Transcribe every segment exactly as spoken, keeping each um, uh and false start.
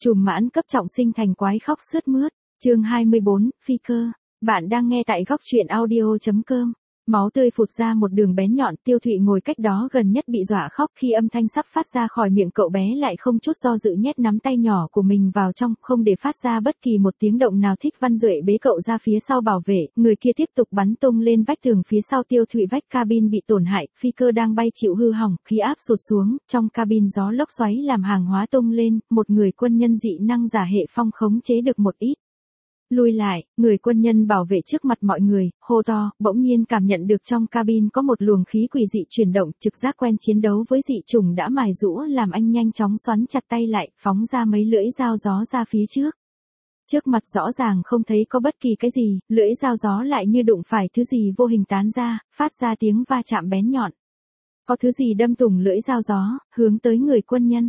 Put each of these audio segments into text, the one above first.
Trùm mãn cấp trọng sinh thành quái khóc sướt mướt. Chương hai mươi bốn, phi cơ. Bạn đang nghe tại góc truyện audio chấm com. Máu tươi phụt ra một đường bén nhọn, Tiêu Thụy ngồi cách đó gần nhất bị dọa khóc khi âm thanh sắp phát ra khỏi miệng cậu bé lại không chút do dự nhét nắm tay nhỏ của mình vào trong, không để phát ra bất kỳ một tiếng động nào. Thích Văn Duệ bế cậu ra phía sau bảo vệ, người kia tiếp tục bắn tung lên vách tường phía sau Tiêu Thụy. Vách cabin bị tổn hại, phi cơ đang bay chịu hư hỏng, khí áp sụt xuống, trong cabin gió lốc xoáy làm hàng hóa tung lên, một người quân nhân dị năng giả hệ phong khống chế được một ít. Lùi lại, người quân nhân bảo vệ trước mặt mọi người, hô to, bỗng nhiên cảm nhận được trong cabin có một luồng khí quỷ dị chuyển động, trực giác quen chiến đấu với dị chủng đã mài rũa làm anh nhanh chóng xoắn chặt tay lại, phóng ra mấy lưỡi dao gió ra phía trước. Trước mặt rõ ràng không thấy có bất kỳ cái gì, lưỡi dao gió lại như đụng phải thứ gì vô hình tán ra, phát ra tiếng va chạm bén nhọn. Có thứ gì đâm thủng lưỡi dao gió, hướng tới người quân nhân.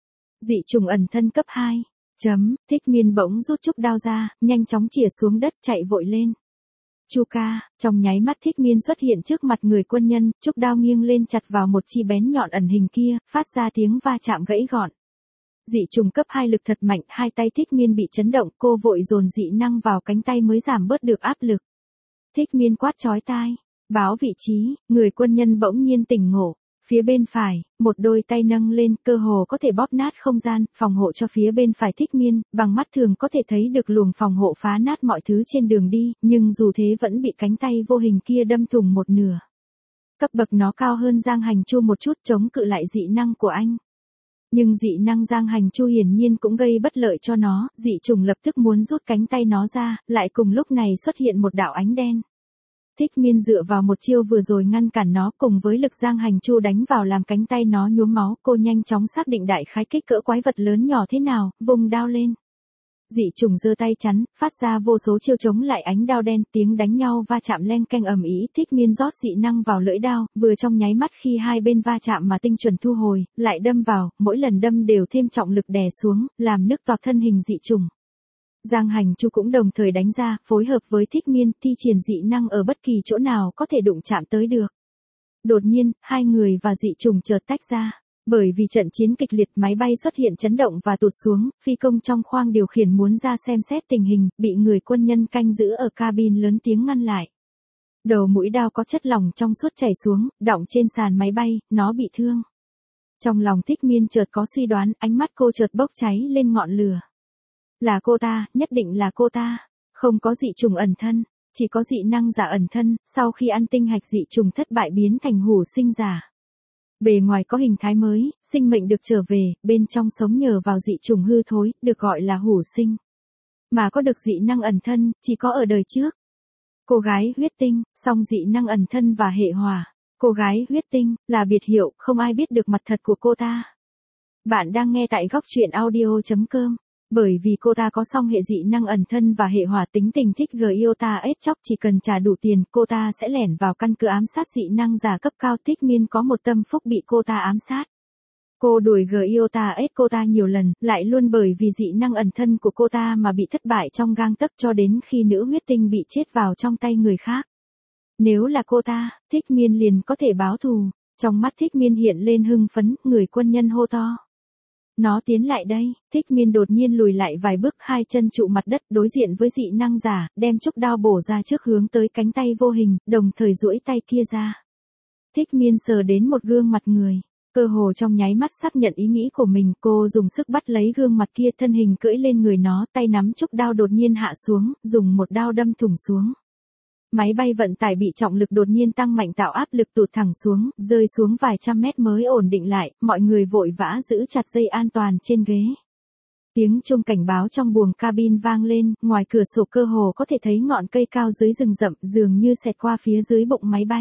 Dị chủng ẩn thân cấp hai. Chấm, Thích Miên bỗng rút trúc đao ra, nhanh chóng chĩa xuống đất chạy vội lên. Chu ca, trong nháy mắt Thích Miên xuất hiện trước mặt người quân nhân, trúc đao nghiêng lên chặt vào một chi bén nhọn ẩn hình kia, phát ra tiếng va chạm gãy gọn. Dị trùng cấp hai lực thật mạnh, hai tay Thích Miên bị chấn động, cô vội dồn dị năng vào cánh tay mới giảm bớt được áp lực. Thích Miên quát chói tai, báo vị trí, người quân nhân bỗng nhiên tỉnh ngộ. Phía bên phải, một đôi tay nâng lên, cơ hồ có thể bóp nát không gian, phòng hộ cho phía bên phải Thích Miên, bằng mắt thường có thể thấy được luồng phòng hộ phá nát mọi thứ trên đường đi, nhưng dù thế vẫn bị cánh tay vô hình kia đâm thủng một nửa. Cấp bậc nó cao hơn Giang Hành Chu một chút, chống cự lại dị năng của anh. Nhưng dị năng Giang Hành Chu hiển nhiên cũng gây bất lợi cho nó, dị trùng lập tức muốn rút cánh tay nó ra, lại cùng lúc này xuất hiện một đạo ánh đen. Thích Miên dựa vào một chiêu vừa rồi ngăn cản nó, cùng với lực Giang Hành Chu đánh vào làm cánh tay nó nhuốm máu, cô nhanh chóng xác định đại khái kích cỡ quái vật lớn nhỏ thế nào, vùng đao lên. Dị trùng giơ tay chắn, phát ra vô số chiêu chống lại ánh đao đen, tiếng đánh nhau va chạm len canh ầm ĩ. Thích Miên rót dị năng vào lưỡi đao, vừa trong nháy mắt khi hai bên va chạm mà tinh chuẩn thu hồi, lại đâm vào, mỗi lần đâm đều thêm trọng lực đè xuống, làm nứt toạc thân hình dị trùng. Giang Hành Chu cũng đồng thời đánh ra, phối hợp với Thích Miên, thi triển dị năng ở bất kỳ chỗ nào có thể đụng chạm tới được. Đột nhiên, hai người và dị trùng chợt tách ra. Bởi vì trận chiến kịch liệt, máy bay xuất hiện chấn động và tụt xuống, phi công trong khoang điều khiển muốn ra xem xét tình hình, bị người quân nhân canh giữ ở cabin lớn tiếng ngăn lại. Đầu mũi đao có chất lỏng trong suốt chảy xuống, đọng trên sàn máy bay, nó bị thương. Trong lòng Thích Miên chợt có suy đoán, ánh mắt cô chợt bốc cháy lên ngọn lửa. Là cô ta, nhất định là cô ta. Không có dị trùng ẩn thân, chỉ có dị năng giả ẩn thân, sau khi ăn tinh hạch dị trùng thất bại biến thành hủ sinh giả. Bề ngoài có hình thái mới, sinh mệnh được trở về, bên trong sống nhờ vào dị trùng hư thối, được gọi là hủ sinh. Mà có được dị năng ẩn thân, chỉ có ở đời trước. Cô gái huyết tinh, song dị năng ẩn thân và hệ hỏa. Cô gái huyết tinh, là biệt hiệu, không ai biết được mặt thật của cô ta. Bạn đang nghe tại góc truyện audio chấm com. Bởi vì cô ta có song hệ dị năng ẩn thân và hệ hỏa, tính tình thích Giota ết chóc, chỉ cần trả đủ tiền, cô ta sẽ lẻn vào căn cứ ám sát dị năng giả cấp cao. Thích Miên có một tâm phúc bị cô ta ám sát. Cô đuổi Giota ết cô ta nhiều lần, lại luôn bởi vì dị năng ẩn thân của cô ta mà bị thất bại trong gang tấc, cho đến khi nữ huyết tinh bị chết vào trong tay người khác. Nếu là cô ta, Thích Miên liền có thể báo thù. Trong mắt Thích Miên hiện lên hưng phấn, người quân nhân hô to. Nó tiến lại đây. Thích Miên đột nhiên lùi lại vài bước, hai chân trụ mặt đất, đối diện với dị năng giả, đem trúc đao bổ ra trước hướng tới cánh tay vô hình, đồng thời duỗi tay kia ra. Thích Miên sờ đến một gương mặt người, cơ hồ trong nháy mắt xác nhận ý nghĩ của mình, cô dùng sức bắt lấy gương mặt kia, thân hình cưỡi lên người nó, tay nắm trúc đao đột nhiên hạ xuống, dùng một đao đâm thủng xuống. Máy bay vận tải bị trọng lực đột nhiên tăng mạnh tạo áp lực tụt thẳng xuống, rơi xuống vài trăm mét mới ổn định lại, mọi người vội vã giữ chặt dây an toàn trên ghế. Tiếng chuông cảnh báo trong buồng cabin vang lên, ngoài cửa sổ cơ hồ có thể thấy ngọn cây cao dưới rừng rậm, dường như xẹt qua phía dưới bụng máy bay.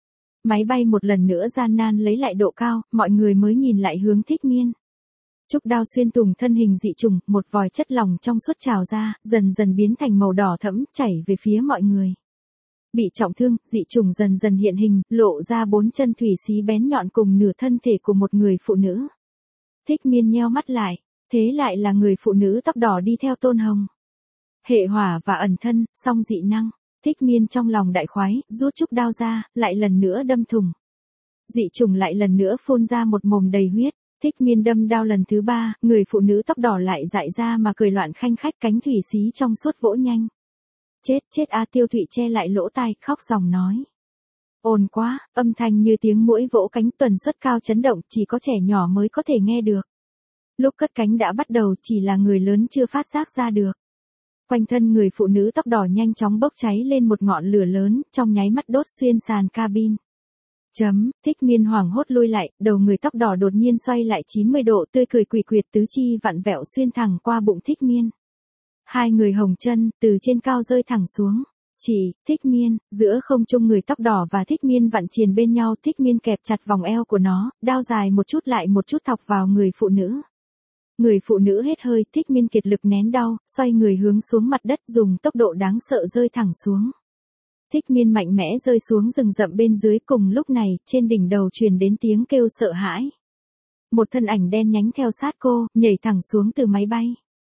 Máy bay một lần nữa gian nan lấy lại độ cao, mọi người mới nhìn lại hướng Thích Miên. Trúc đao xuyên thủng thân hình dị trùng, một vòi chất lỏng trong suốt trào ra, dần dần biến thành màu đỏ thẫm, chảy về phía mọi người. Bị trọng thương, dị trùng dần dần hiện hình, lộ ra bốn chân thủy xí bén nhọn cùng nửa thân thể của một người phụ nữ. Thích Miên nheo mắt lại, thế lại là người phụ nữ tóc đỏ đi theo Tôn Hồng. Hệ hỏa và ẩn thân, song dị năng. Thích Miên trong lòng đại khoái, rút trúc đao ra, lại lần nữa đâm thủng. Dị trùng lại lần nữa phun ra một mồm đầy huyết. Thích Miên đâm đao lần thứ ba, người phụ nữ tóc đỏ lại dại ra mà cười loạn khanh khách, cánh thủy xí trong suốt vỗ nhanh. Chết, chết a. Tiêu Thụy che lại lỗ tai, khóc ròng nói. Ồn quá, âm thanh như tiếng muỗi vỗ cánh, tần suất cao chấn động, chỉ có trẻ nhỏ mới có thể nghe được. Lúc cất cánh đã bắt đầu, chỉ là người lớn chưa phát giác ra được. Quanh thân người phụ nữ tóc đỏ nhanh chóng bốc cháy lên một ngọn lửa lớn, trong nháy mắt đốt xuyên sàn cabin. Chấm, Thích Miên hoảng hốt lui lại, đầu người tóc đỏ đột nhiên xoay lại chín mươi độ, tươi cười quỷ quyệt, tứ chi vặn vẹo xuyên thẳng qua bụng Thích Miên. Hai người hồng chân, từ trên cao rơi thẳng xuống. Chỉ, Thích Miên, giữa không trung người tóc đỏ và Thích Miên vặn triền bên nhau, Thích Miên kẹp chặt vòng eo của nó, đao dài một chút lại một chút thọc vào người phụ nữ. Người phụ nữ hết hơi, Thích Miên kiệt lực nén đau, xoay người hướng xuống mặt đất, dùng tốc độ đáng sợ rơi thẳng xuống. Thích Miên mạnh mẽ rơi xuống rừng rậm bên dưới, cùng lúc này, trên đỉnh đầu truyền đến tiếng kêu sợ hãi. Một thân ảnh đen nhánh theo sát cô, nhảy thẳng xuống từ máy bay.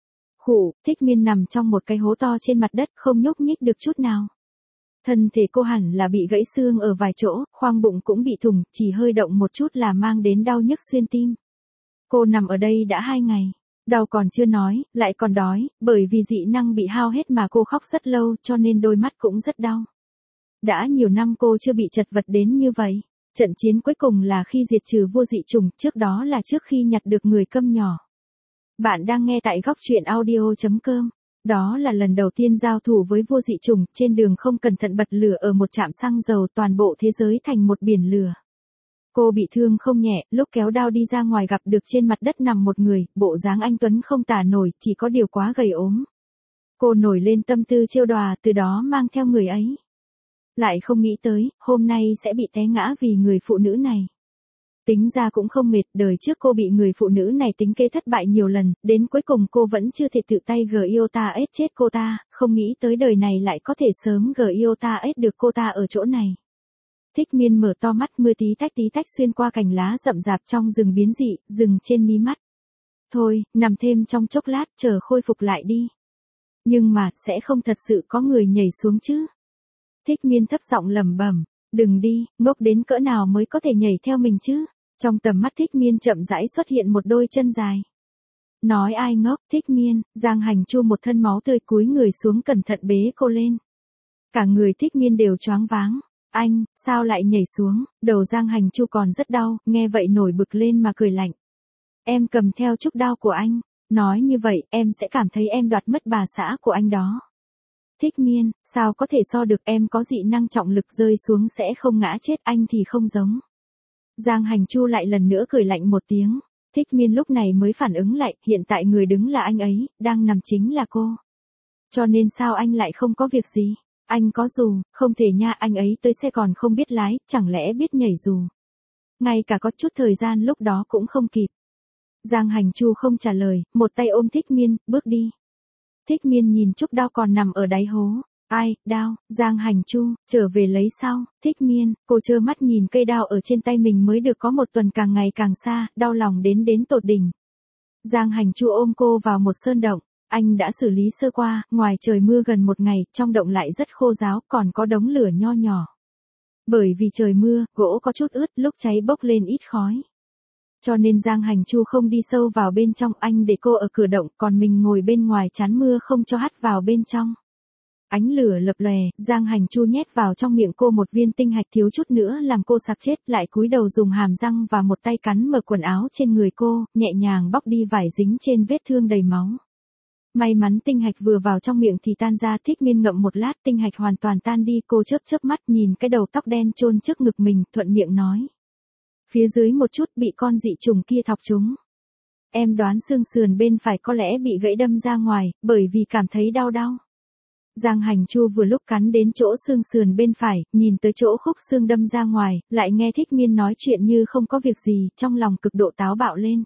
Khụ, Thích Miên nằm trong một cái hố to trên mặt đất, không nhúc nhích được chút nào. Thân thể cô hẳn là bị gãy xương ở vài chỗ, khoang bụng cũng bị thủng, chỉ hơi động một chút là mang đến đau nhức xuyên tim. Cô nằm ở đây đã hai ngày. Đau còn chưa nói, lại còn đói, bởi vì dị năng bị hao hết mà cô khóc rất lâu, cho nên đôi mắt cũng rất đau. Đã nhiều năm cô chưa bị chật vật đến như vậy. Trận chiến cuối cùng là khi diệt trừ vua dị chủng, trước đó là trước khi nhặt được người câm nhỏ. Bạn đang nghe tại góc truyện audio chấm com. Đó là lần đầu tiên giao thủ với vua dị chủng, trên đường không cẩn thận bật lửa ở một trạm xăng dầu, toàn bộ thế giới thành một biển lửa. Cô bị thương không nhẹ, lúc kéo đao đi ra ngoài gặp được trên mặt đất nằm một người, bộ dáng anh tuấn không tả nổi, chỉ có điều quá gầy ốm. Cô nổi lên tâm tư trêu đùa, từ đó mang theo người ấy. Lại không nghĩ tới, hôm nay sẽ bị té ngã vì người phụ nữ này. Tính ra cũng không mệt, đời trước cô bị người phụ nữ này tính kế thất bại nhiều lần, đến cuối cùng cô vẫn chưa thể tự tay gờ iota ết chết cô ta, không nghĩ tới đời này lại có thể sớm gờ iota ết được cô ta ở chỗ này. Thích Miên mở to mắt, mưa tí tách tí tách xuyên qua cành lá rậm rạp trong rừng biến dị, rừng trên mí mắt. Thôi, nằm thêm trong chốc lát, chờ khôi phục lại đi. Nhưng mà, sẽ không thật sự có người nhảy xuống chứ. Thích Miên thấp giọng lẩm bẩm, đừng đi, ngốc đến cỡ nào mới có thể nhảy theo mình chứ. Trong tầm mắt Thích Miên chậm rãi xuất hiện một đôi chân dài. Nói ai ngốc, Thích Miên, Giang Hành Chu một thân máu tươi cúi người xuống cẩn thận bế cô lên. Cả người Thích Miên đều choáng váng. Anh, sao lại nhảy xuống, đầu Giang Hành Chu còn rất đau, nghe vậy nổi bực lên mà cười lạnh. Em cầm theo chút đao của anh, nói như vậy em sẽ cảm thấy em đoạt mất bà xã của anh đó. Thích Miên, sao có thể so được, em có dị năng trọng lực, rơi xuống sẽ không ngã chết, anh thì không giống. Giang Hành Chu lại lần nữa cười lạnh một tiếng. Thích Miên lúc này mới phản ứng lại, hiện tại người đứng là anh ấy, đang nằm chính là cô. Cho nên sao anh lại không có việc gì? Anh có dù, không thể nha, anh ấy tới xe còn không biết lái, chẳng lẽ biết nhảy dù. Ngay cả có chút thời gian lúc đó cũng không kịp. Giang Hành Chu không trả lời, một tay ôm Thích Miên, bước đi. Thích Miên nhìn chút đao còn nằm ở đáy hố. Ai, đao, Giang Hành Chu, trở về lấy sau. Thích Miên, cô trơ mắt nhìn cây đao ở trên tay mình mới được có một tuần càng ngày càng xa, đau lòng đến đến tột đỉnh. Giang Hành Chu ôm cô vào một sơn động. Anh đã xử lý sơ qua, ngoài trời mưa gần một ngày, trong động lại rất khô ráo, còn có đống lửa nho nhỏ. Bởi vì trời mưa, gỗ có chút ướt, lúc cháy bốc lên ít khói. Cho nên Giang Hành Chu không đi sâu vào bên trong, anh để cô ở cửa động, còn mình ngồi bên ngoài chắn mưa không cho hắt vào bên trong. Ánh lửa lập lòe, Giang Hành Chu nhét vào trong miệng cô một viên tinh hạch, thiếu chút nữa làm cô sặc chết, lại cúi đầu dùng hàm răng và một tay cắn mở quần áo trên người cô, nhẹ nhàng bóc đi vải dính trên vết thương đầy máu. May mắn tinh hạch vừa vào trong miệng thì tan ra. Thích Miên ngậm một lát, tinh hạch hoàn toàn tan đi, cô chớp chớp mắt nhìn cái đầu tóc đen chôn trước ngực mình, thuận miệng nói. Phía dưới một chút bị con dị trùng kia thọc trúng. Em đoán xương sườn bên phải có lẽ bị gãy đâm ra ngoài, bởi vì cảm thấy đau đau. Giang Hành Chu vừa lúc cắn đến chỗ xương sườn bên phải, nhìn tới chỗ khúc xương đâm ra ngoài, lại nghe Thích Miên nói chuyện như không có việc gì, trong lòng cực độ táo bạo lên.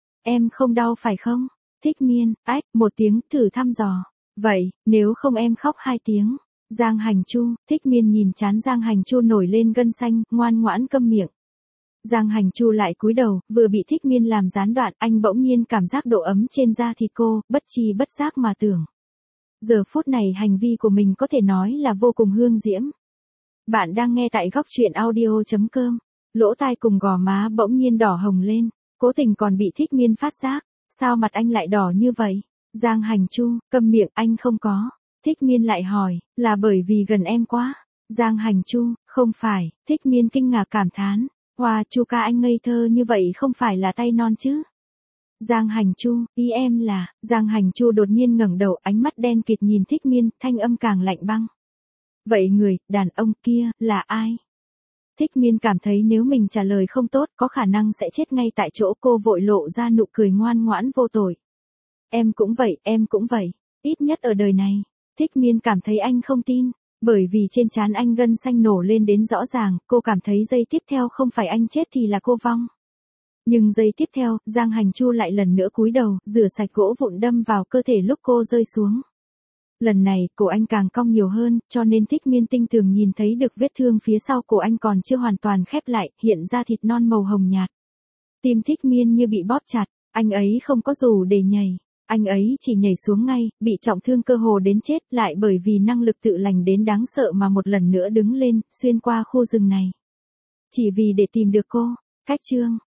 Em không đau phải không? Thích Miên, ách, một tiếng, thử thăm dò. Vậy, nếu không em khóc hai tiếng. Giang Hành Chu, Thích Miên nhìn trán Giang Hành Chu nổi lên gân xanh, ngoan ngoãn câm miệng. Giang Hành Chu lại cúi đầu, vừa bị Thích Miên làm gián đoạn, anh bỗng nhiên cảm giác độ ấm trên da thịt cô, bất chi bất giác mà tưởng. Giờ phút này hành vi của mình có thể nói là vô cùng hương diễm. Bạn đang nghe tại góc truyện audio chấm com. Lỗ tai cùng gò má bỗng nhiên đỏ hồng lên. Cố tình còn bị Thích Miên phát giác. Sao mặt anh lại đỏ như vậy? Giang Hành Chu, câm miệng, anh không có. Thích Miên lại hỏi, là bởi vì gần em quá. Giang Hành Chu, không phải. Thích Miên kinh ngạc cảm thán. Wow, Chu ca anh ngây thơ như vậy không phải là tay non chứ? Giang Hành Chu, ý em là, Giang Hành Chu đột nhiên ngẩng đầu, ánh mắt đen kịt nhìn Thích Miên, thanh âm càng lạnh băng. Vậy người, đàn ông kia, là ai? Thích Miên cảm thấy nếu mình trả lời không tốt, có khả năng sẽ chết ngay tại chỗ, cô vội lộ ra nụ cười ngoan ngoãn vô tội. Em cũng vậy, em cũng vậy, ít nhất ở đời này. Thích Miên cảm thấy anh không tin, bởi vì trên trán anh gân xanh nổ lên đến rõ ràng, cô cảm thấy giây tiếp theo không phải anh chết thì là cô vong. Nhưng giây tiếp theo, Giang Hành Chu lại lần nữa cúi đầu, rửa sạch gỗ vụn đâm vào cơ thể lúc cô rơi xuống. Lần này, cổ anh càng cong nhiều hơn, cho nên Thích Miên tinh tường nhìn thấy được vết thương phía sau cổ anh còn chưa hoàn toàn khép lại, hiện ra thịt non màu hồng nhạt. Tim Thích Miên như bị bóp chặt, anh ấy không có dù để nhảy. Anh ấy chỉ nhảy xuống ngay, bị trọng thương cơ hồ đến chết, lại bởi vì năng lực tự lành đến đáng sợ mà một lần nữa đứng lên, xuyên qua khu rừng này. Chỉ vì để tìm được cô. Cách chương